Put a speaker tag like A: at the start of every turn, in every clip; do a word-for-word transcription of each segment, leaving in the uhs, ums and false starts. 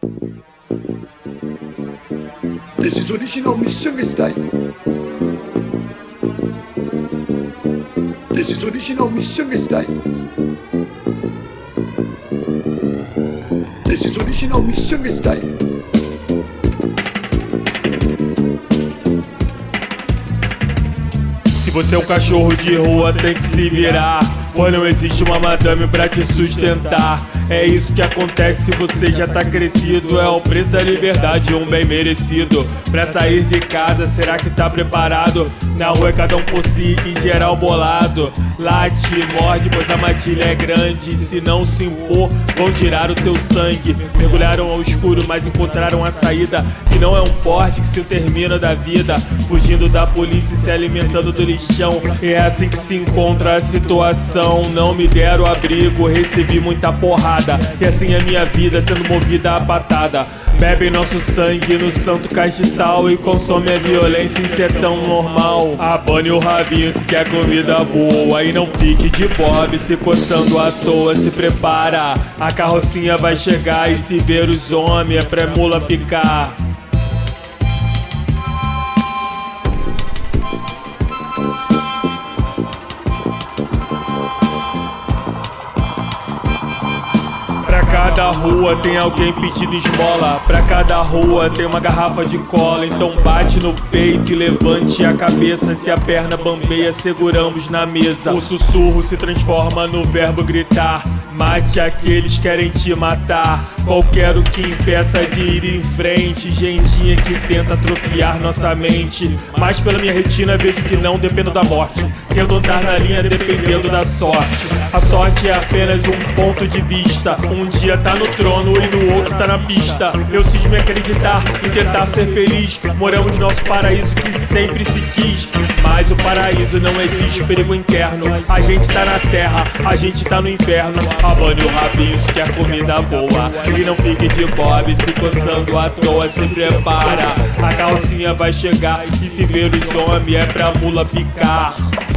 A: This is original mission style. This is original mission style. This is original mission style.
B: Se você é um cachorro de rua, tem que se virar, pois não existe uma madame pra te sustentar. É isso que acontece se você já tá crescido. É o preço da liberdade, um bem merecido. Pra sair de casa, será que tá preparado? Na rua é cada um por si e geral bolado. Late, morde, pois a matilha é grande. Se não se impor, vão tirar o teu sangue. Mergulharam ao escuro, mas encontraram a saída, que não é um porte que se termina da vida. Fugindo da polícia e se alimentando do lixão. E é assim que se encontra a situação. Não me deram abrigo, recebi muita porrada. E assim é minha vida, sendo movida a patada. Bebem nosso sangue no santo castiçal e consome a violência, isso é tão normal. Abane o rabinho se quer comida boa e não fique de bob se coçando à toa. Se prepara, a carrocinha vai chegar e se ver os homens é pra mula picar. Pra cada rua tem alguém pedindo esmola. Pra cada rua tem uma garrafa de cola. Então bate no peito e levante a cabeça. Se a perna bambeia, seguramos na mesa. O sussurro se transforma no verbo gritar. Mate aqueles que querem te matar. Qualquer o que impeça de ir em frente. Gentinha que tenta atrofiar nossa mente. Mas pela minha retina vejo que não dependo da morte. Tento andar na linha dependendo da sorte. A sorte é apenas um ponto de vista. Um dia tá no trono e no outro tá na pista. Eu cismo em acreditar, em tentar ser feliz. Moramos nosso paraíso que sempre se quis. Mas o paraíso não existe, perigo interno. A gente tá na terra, a gente tá no inferno. Abane o rabinho se quer comida boa e não fique de bob se coçando à toa. Se prepara, a calcinha vai chegar e se ver os homens é pra mula picar.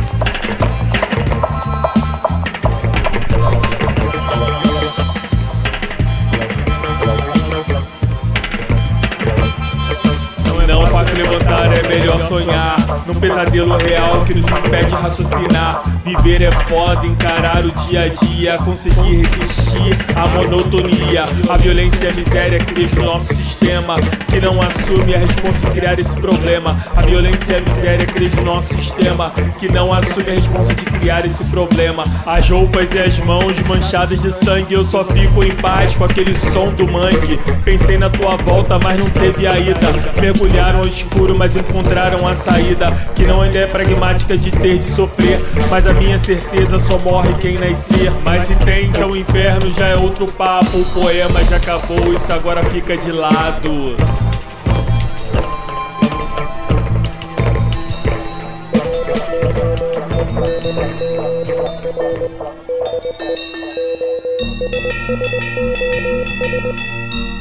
B: Não é fácil levantar, é melhor sonhar num pesadelo real que nos impede de raciocinar. Viver é foda, encarar o dia a dia, conseguir resistir à monotonia. A violência e a miséria criam no nosso sistema, que não assume a responsa de criar esse problema. A violência e a miséria criam no nosso sistema, que não assume a responsa de criar esse problema. As roupas e as mãos manchadas de sangue, eu só fico em paz com aquele som do mangue. Pensei na tua volta, mas não teve a ida. Mergulharam ao escuro, mas encontraram a saída, que não ainda é pragmática de ter de sofrer. Mas a minha certeza só morre quem nascer. Mas se tens ao inferno já é outro papo. O poema já acabou, isso agora fica de lado.
C: Thank you.